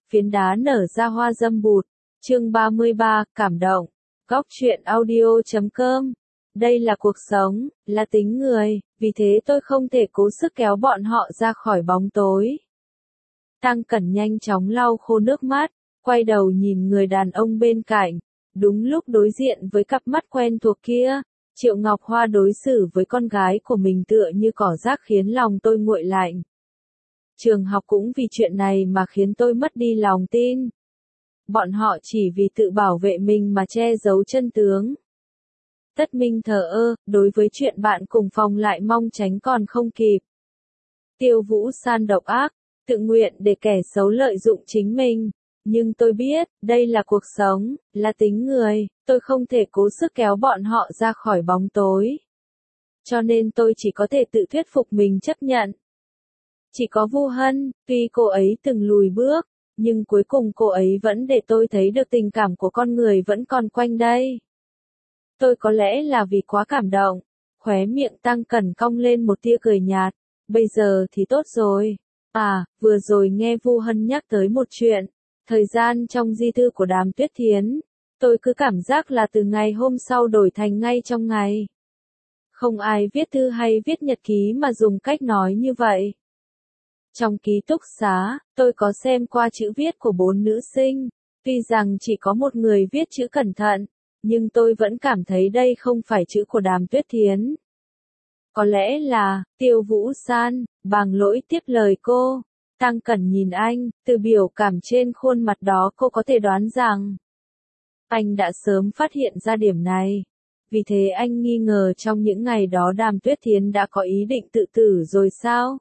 phiến đá nở ra hoa dâm bụt. Chương 33, cảm động. Góc truyện audio.com. Đây là cuộc sống, là tính người, vì thế tôi không thể cố sức kéo bọn họ ra khỏi bóng tối. Tăng Cẩn nhanh chóng lau khô nước mắt, quay đầu nhìn người đàn ông bên cạnh. Đúng lúc đối diện với cặp mắt quen thuộc kia, Triệu Ngọc Hoa đối xử với con gái của mình tựa như cỏ rác khiến lòng tôi nguội lạnh. Trường học cũng vì chuyện này mà khiến tôi mất đi lòng tin. Bọn họ chỉ vì tự bảo vệ mình mà che giấu chân tướng. Tất Minh thờ ơ, đối với chuyện bạn cùng phòng lại mong tránh còn không kịp. Tiêu Vũ San độc ác, tự nguyện để kẻ xấu lợi dụng chính mình. Nhưng tôi biết, đây là cuộc sống, là tính người, tôi không thể cố sức kéo bọn họ ra khỏi bóng tối. Cho nên tôi chỉ có thể tự thuyết phục mình chấp nhận. Chỉ có Vu Hân, tuy cô ấy từng lùi bước, nhưng cuối cùng cô ấy vẫn để tôi thấy được tình cảm của con người vẫn còn quanh đây. Tôi có lẽ là vì quá cảm động, khóe miệng Tăng Cẩn cong lên một tia cười nhạt, bây giờ thì tốt rồi. À, vừa rồi nghe Vu Hân nhắc tới một chuyện, thời gian trong di thư của Đàm Tuyết Thiến, tôi cứ cảm giác là từ ngày hôm sau đổi thành ngay trong ngày. Không ai viết thư hay viết nhật ký mà dùng cách nói như vậy. Trong ký túc xá, tôi có xem qua chữ viết của 4 nữ sinh, tuy rằng chỉ có một người viết chữ cẩn thận, nhưng tôi vẫn cảm thấy đây không phải chữ của Đàm Tuyết Thiến. Có lẽ là, Tiêu Vũ San, Bàng Lỗi tiếp lời cô. Tăng Cẩn nhìn anh, từ biểu cảm trên khuôn mặt đó cô có thể đoán rằng anh đã sớm phát hiện ra điểm này. Vì thế anh nghi ngờ trong những ngày đó Đàm Tuyết Thiến đã có ý định tự tử rồi sao?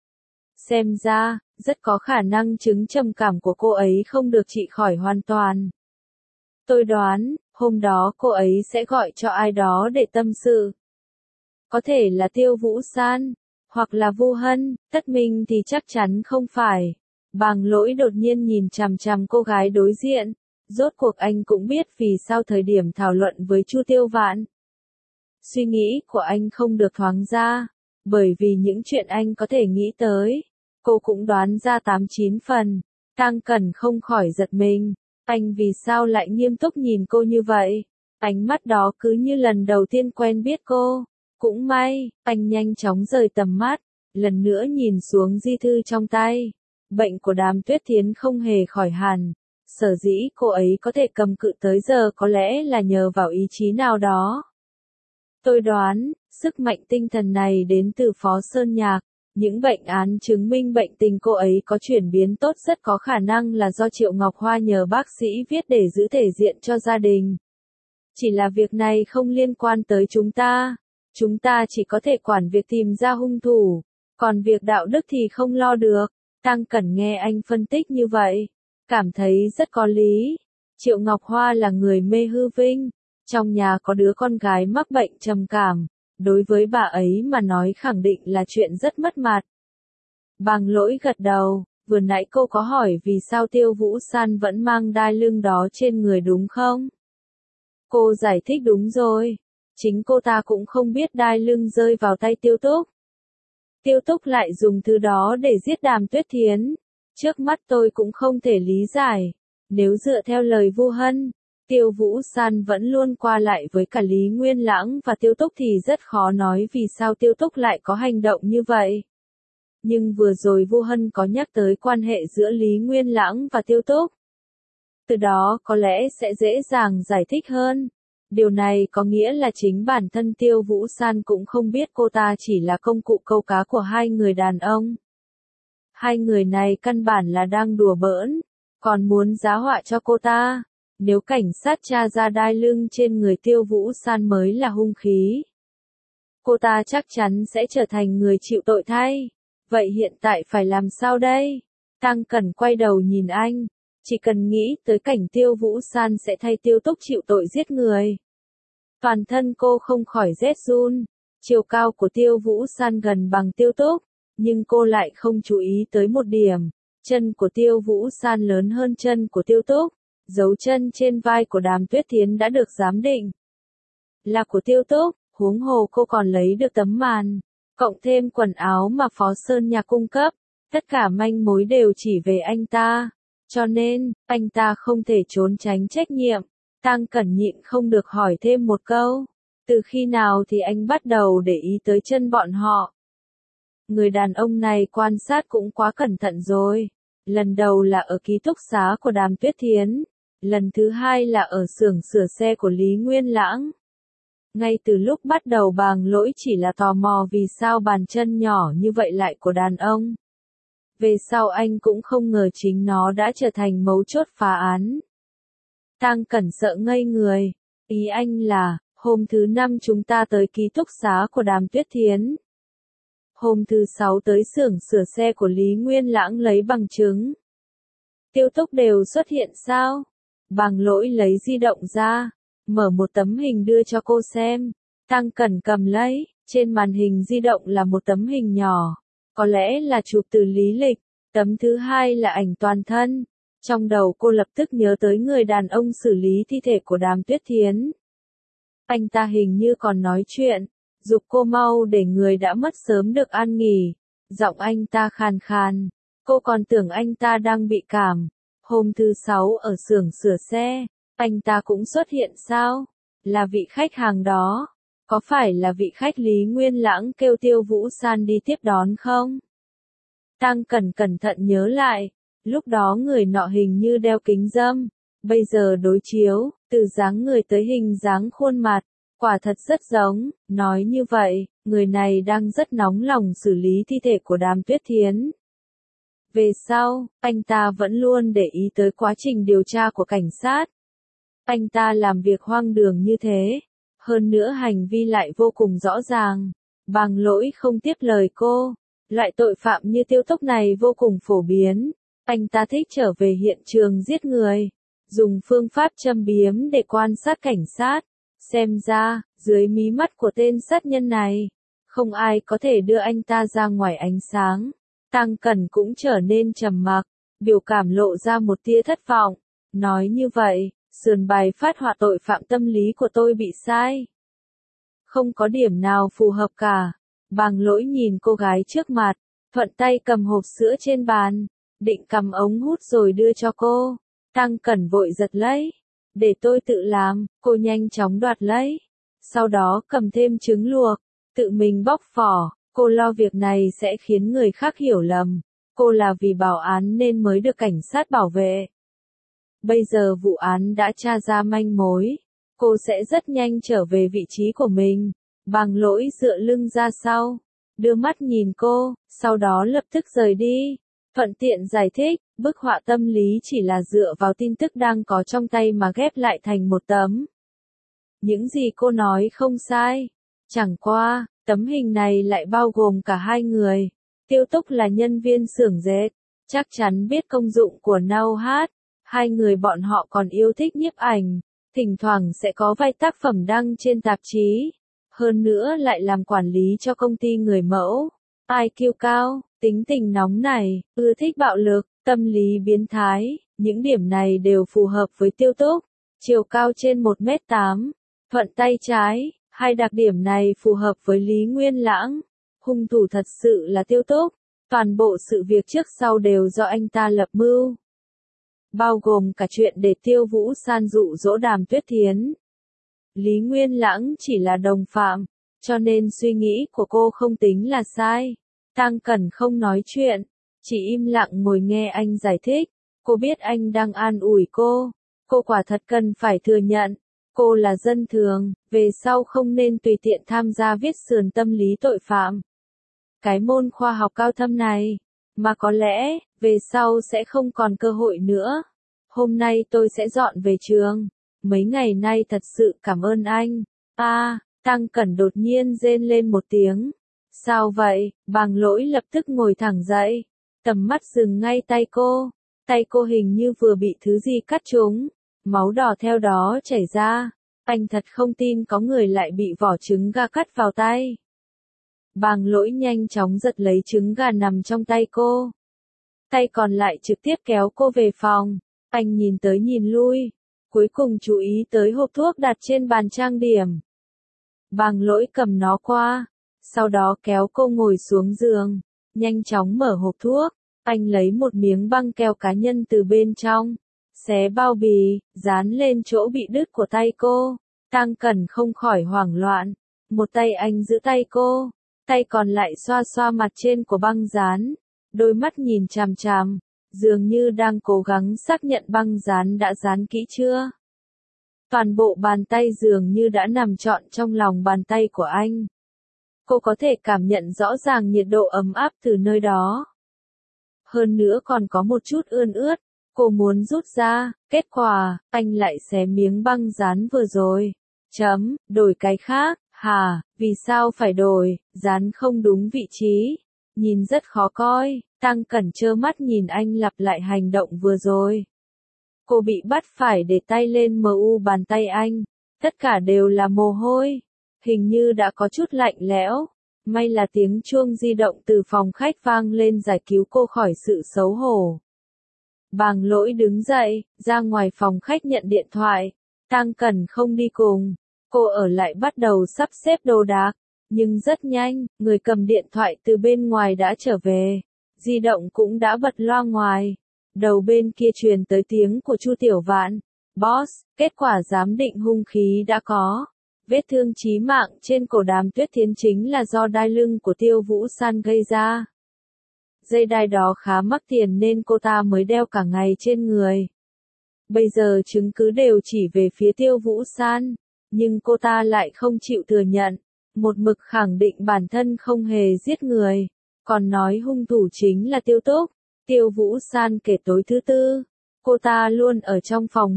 Xem ra, rất có khả năng chứng trầm cảm của cô ấy không được trị khỏi hoàn toàn. Tôi đoán, hôm đó cô ấy sẽ gọi cho ai đó để tâm sự. Có thể là Tiêu Vũ San, hoặc là Vu Hân, Tất Minh thì chắc chắn không phải. Bàng Lỗi đột nhiên nhìn chằm chằm cô gái đối diện. Rốt cuộc anh cũng biết vì sao thời điểm thảo luận với Chu Tiêu Vạn. Suy nghĩ của anh không được thoáng ra, bởi vì những chuyện anh có thể nghĩ tới, cô cũng đoán ra 8-9 phần. Tăng Cẩn không khỏi giật mình, anh vì sao lại nghiêm túc nhìn cô như vậy? Ánh mắt đó cứ như lần đầu tiên quen biết cô. Cũng may, anh nhanh chóng rời tầm mắt, lần nữa nhìn xuống di thư trong tay. Bệnh của Đàm Tuyết Thiến không hề khỏi hẳn. Sở dĩ cô ấy có thể cầm cự tới giờ có lẽ là nhờ vào ý chí nào đó. Tôi đoán, sức mạnh tinh thần này đến từ Phó Sơn Nhạc. Những bệnh án chứng minh bệnh tình cô ấy có chuyển biến tốt rất có khả năng là do Triệu Ngọc Hoa nhờ bác sĩ viết để giữ thể diện cho gia đình. Chỉ là việc này không liên quan tới chúng ta. Chúng ta chỉ có thể quản việc tìm ra hung thủ, còn việc đạo đức thì không lo được. Tăng Cẩn nghe anh phân tích như vậy, cảm thấy rất có lý. Triệu Ngọc Hoa là người mê hư vinh, trong nhà có đứa con gái mắc bệnh trầm cảm, đối với bà ấy mà nói khẳng định là chuyện rất mất mặt. Bàng Lỗi gật đầu, vừa nãy cô có hỏi vì sao Tiêu Vũ San vẫn mang đai lưng đó trên người đúng không? Cô giải thích đúng rồi. Chính cô ta cũng không biết đai lưng rơi vào tay Tiêu Túc. Tiêu Túc lại dùng thứ đó để giết Đàm Tuyết Thiến. Trước mắt tôi cũng không thể lý giải. Nếu dựa theo lời Vu Hân, Tiêu Vũ San vẫn luôn qua lại với cả Lý Nguyên Lãng và Tiêu Túc thì rất khó nói vì sao Tiêu Túc lại có hành động như vậy. Nhưng vừa rồi Vu Hân có nhắc tới quan hệ giữa Lý Nguyên Lãng và Tiêu Túc. Từ đó có lẽ sẽ dễ dàng giải thích hơn. Điều này có nghĩa là chính bản thân Tiêu Vũ San cũng không biết cô ta chỉ là công cụ câu cá của hai người đàn ông. Hai người này căn bản là đang đùa bỡn, còn muốn giá họa cho cô ta. Nếu cảnh sát tra ra đai lưng trên người Tiêu Vũ San mới là hung khí, cô ta chắc chắn sẽ trở thành người chịu tội thay. Vậy hiện tại phải làm sao đây? Tăng Cẩn quay đầu nhìn anh. Chỉ cần nghĩ tới cảnh Tiêu Vũ San sẽ thay Tiêu Túc chịu tội giết người. Toàn thân cô không khỏi rét run. Chiều cao của Tiêu Vũ San gần bằng Tiêu Túc, nhưng cô lại không chú ý tới một điểm. Chân của Tiêu Vũ San lớn hơn chân của Tiêu Túc. Dấu chân trên vai của Đàm Tuyết Thiến đã được giám định là của Tiêu Túc, huống hồ cô còn lấy được tấm màn, cộng thêm quần áo mà Phó Sơn Nhạc cung cấp. Tất cả manh mối đều chỉ về anh ta. Cho nên, anh ta không thể trốn tránh trách nhiệm. Tang Cẩn nhịn không được hỏi thêm một câu. Từ khi nào thì anh bắt đầu để ý tới chân bọn họ? Người đàn ông này quan sát cũng quá cẩn thận rồi. Lần đầu là ở ký túc xá của Đàm Tuyết Thiến. Lần thứ hai là ở xưởng sửa xe của Lý Nguyên Lãng. Ngay từ lúc bắt đầu Bàng Lỗi chỉ là tò mò vì sao bàn chân nhỏ như vậy lại của đàn ông. Về sau anh cũng không ngờ chính nó đã trở thành mấu chốt phá án. Tang Cẩn sợ ngây người. Ý anh là, hôm thứ 5 chúng ta tới ký túc xá của Đàm Tuyết Thiến. Hôm thứ 6 tới xưởng sửa xe của Lý Nguyên Lãng lấy bằng chứng. Tiêu Túc đều xuất hiện sao? Bàng Lỗi lấy di động ra, mở một tấm hình đưa cho cô xem. Tang Cẩn cầm lấy, trên màn hình di động là một tấm hình nhỏ. Có lẽ là chụp từ lý lịch. Tấm thứ hai là ảnh toàn thân. Trong đầu cô lập tức nhớ tới người đàn ông xử lý thi thể của Đàm Tuyết Thiến. Anh ta hình như còn nói chuyện, giục cô mau để người đã mất sớm được an nghỉ. Giọng anh ta khàn khàn, cô còn tưởng anh ta đang bị cảm. Hôm thứ 6 ở xưởng sửa xe, anh ta cũng xuất hiện sao? Là vị khách hàng đó. Có phải là vị khách Lý Nguyên Lãng kêu Tiêu Vũ San đi tiếp đón không? Tang Cẩn cẩn thận nhớ lại, lúc đó người nọ hình như đeo kính râm, bây giờ đối chiếu, từ dáng người tới hình dáng khuôn mặt, quả thật rất giống, nói như vậy, người này đang rất nóng lòng xử lý thi thể của Đàm Tuyết Thiến. Về sau, anh ta vẫn luôn để ý tới quá trình điều tra của cảnh sát. Anh ta làm việc hoang đường như thế, hơn nữa hành vi lại vô cùng rõ ràng. Bàng Lỗi không tiếp lời cô. Loại tội phạm như Tiêu Túc này vô cùng phổ biến. Anh ta thích trở về hiện trường giết người, dùng phương pháp châm biếm để quan sát cảnh sát. Xem ra, dưới mí mắt của tên sát nhân này, không ai có thể đưa anh ta ra ngoài ánh sáng. Tang Cẩn cũng trở nên trầm mặc, biểu cảm lộ ra một tia thất vọng. Nói như vậy, sườn bài phát họa tội phạm tâm lý của tôi bị sai. Không có điểm nào phù hợp cả. Bàng Lỗi nhìn cô gái trước mặt, thuận tay cầm hộp sữa trên bàn, định cầm ống hút rồi đưa cho cô. Tang Cẩn vội giật lấy. Để tôi tự làm, cô nhanh chóng đoạt lấy. Sau đó cầm thêm trứng luộc, tự mình bóc vỏ. Cô lo việc này sẽ khiến người khác hiểu lầm. Cô là vì bảo án nên mới được cảnh sát bảo vệ. Bây giờ vụ án đã tra ra manh mối. Cô sẽ rất nhanh trở về vị trí của mình. Bàng Lỗi dựa lưng ra sau, đưa mắt nhìn cô, sau đó lập tức rời đi. Thuận tiện giải thích, bức họa tâm lý chỉ là dựa vào tin tức đang có trong tay mà ghép lại thành một tấm. Những gì cô nói không sai. Chẳng qua, tấm hình này lại bao gồm cả hai người. Tiêu Túc là nhân viên xưởng dệt, chắc chắn biết công dụng của nâu hát. Hai người bọn họ còn yêu thích nhiếp ảnh, thỉnh thoảng sẽ có vài tác phẩm đăng trên tạp chí. Hơn nữa lại làm quản lý cho công ty người mẫu. IQ cao, tính tình nóng nảy, ưa thích bạo lực, tâm lý biến thái, những điểm này đều phù hợp với Tiêu Túc. Chiều cao trên 1m8, thuận tay trái, hai đặc điểm này phù hợp với Lý Nguyên Lãng. Hung thủ thật sự là Tiêu Túc, toàn bộ sự việc trước sau đều do anh ta lập mưu. Bao gồm cả chuyện để Tiêu Vũ San dụ dỗ Đàm Tuyết Thiến. Lý Nguyên Lãng chỉ là đồng phạm, cho nên suy nghĩ của cô không tính là sai. Tang Cẩn không nói chuyện, chỉ im lặng ngồi nghe anh giải thích. Cô biết anh đang an ủi cô. Cô quả thật cần phải thừa nhận, cô là dân thường, về sau không nên tùy tiện tham gia viết sườn tâm lý tội phạm. Cái môn khoa học cao thâm này, mà có lẽ, về sau sẽ không còn cơ hội nữa. Hôm nay tôi sẽ dọn về trường. Mấy ngày nay thật sự cảm ơn anh. Tang Cẩn đột nhiên rên lên một tiếng. Sao vậy? Bàng Lỗi lập tức ngồi thẳng dậy. Tầm mắt dừng ngay tay cô. Tay cô hình như vừa bị thứ gì cắt trúng. Máu đỏ theo đó chảy ra. Anh thật không tin có người lại bị vỏ trứng gà cắt vào tay. Bàng Lỗi nhanh chóng giật lấy trứng gà nằm trong tay cô. Tay còn lại trực tiếp kéo cô về phòng. Anh nhìn tới nhìn lui. Cuối cùng chú ý tới hộp thuốc đặt trên bàn trang điểm. Bàng Lỗi cầm nó qua. Sau đó kéo cô ngồi xuống giường. Nhanh chóng mở hộp thuốc. Anh lấy một miếng băng keo cá nhân từ bên trong, xé bao bì, dán lên chỗ bị đứt của tay cô. Tang Cẩn không khỏi hoảng loạn. Một tay anh giữ tay cô, tay còn lại xoa xoa mặt trên của băng dán. Đôi mắt nhìn chằm chằm, dường như đang cố gắng xác nhận băng dán đã dán kỹ chưa. Toàn bộ bàn tay dường như đã nằm trọn trong lòng bàn tay của anh. Cô có thể cảm nhận rõ ràng nhiệt độ ấm áp từ nơi đó. Hơn nữa còn có một chút ươn ướt. Cô muốn rút ra, kết quả, anh lại xé miếng băng dán vừa rồi. Đổi cái khác, hả, vì sao phải đổi, dán không đúng vị trí. Nhìn rất khó coi, Tang Cẩn trơ mắt nhìn anh lặp lại hành động vừa rồi. Cô bị bắt phải để tay lên bàn tay anh. Tất cả đều là mồ hôi. Hình như đã có chút lạnh lẽo. May là tiếng chuông di động từ phòng khách vang lên giải cứu cô khỏi sự xấu hổ. Bàng Lỗi đứng dậy, ra ngoài phòng khách nhận điện thoại. Tang Cẩn không đi cùng. Cô ở lại bắt đầu sắp xếp đồ đạc. Nhưng rất nhanh, người cầm điện thoại từ bên ngoài đã trở về. Di động cũng đã bật loa ngoài. Đầu bên kia truyền tới tiếng của Chu Tiểu Vạn. Boss, kết quả giám định hung khí đã có. Vết thương chí mạng trên cổ Đàm Tuyết Thiến chính là do đai lưng của Tiêu Vũ San gây ra. Dây đai đó khá mắc tiền nên cô ta mới đeo cả ngày trên người. Bây giờ chứng cứ đều chỉ về phía Tiêu Vũ San, nhưng cô ta lại không chịu thừa nhận, một mực khẳng định bản thân không hề giết người, còn nói hung thủ chính là Tiêu Túc. Tiêu Vũ San kể tối thứ tư, cô ta luôn ở trong phòng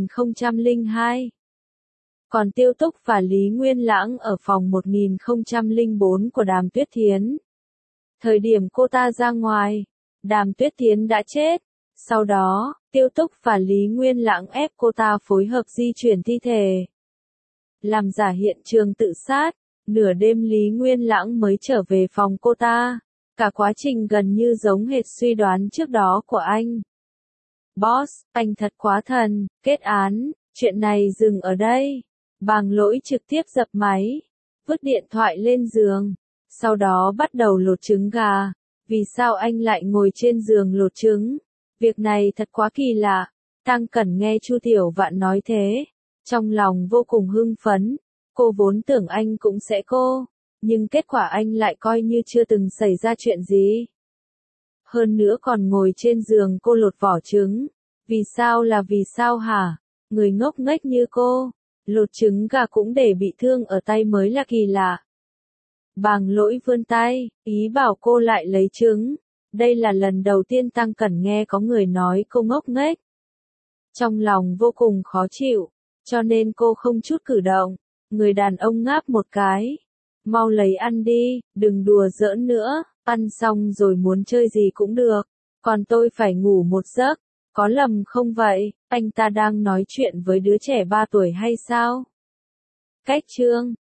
1002. Còn Tiêu Túc và Lý Nguyên Lãng ở phòng 1004 của Đàm Tuyết Thiến. Thời điểm cô ta ra ngoài, Đàm Tuyết Thiến đã chết. Sau đó, Tiêu Túc và Lý Nguyên Lãng ép cô ta phối hợp di chuyển thi thể. Làm giả hiện trường tự sát, nửa đêm Lý Nguyên Lãng mới trở về phòng cô ta. Cả quá trình gần như giống hệt suy đoán trước đó của anh. Boss, anh thật quá thần, kết án, chuyện này dừng ở đây. Bàng Lỗi trực tiếp dập máy, vứt điện thoại lên giường. Sau đó bắt đầu lột trứng gà. Vì sao anh lại ngồi trên giường lột trứng? Việc này thật quá kỳ lạ. Tang Cẩn nghe Chu Tiểu Vạn nói thế, trong lòng vô cùng hưng phấn. Cô vốn tưởng anh cũng sẽ nhưng kết quả anh lại coi như chưa từng xảy ra chuyện gì. Hơn nữa còn ngồi trên giường cô lột vỏ trứng. Vì sao hả? Người ngốc nghếch như cô, lột trứng gà cũng để bị thương ở tay mới là kỳ lạ. Bàng Lỗi vươn tay, ý bảo cô lại lấy trứng. Đây là lần đầu tiên Tang Cẩn nghe có người nói cô ngốc nghếch. Trong lòng vô cùng khó chịu, cho nên cô không chút cử động. Người đàn ông ngáp một cái. Mau lấy ăn đi, đừng đùa giỡn nữa, ăn xong rồi muốn chơi gì cũng được. Còn tôi phải ngủ một giấc. Có lầm không vậy, anh ta đang nói chuyện với đứa trẻ 3 tuổi hay sao? Cách chương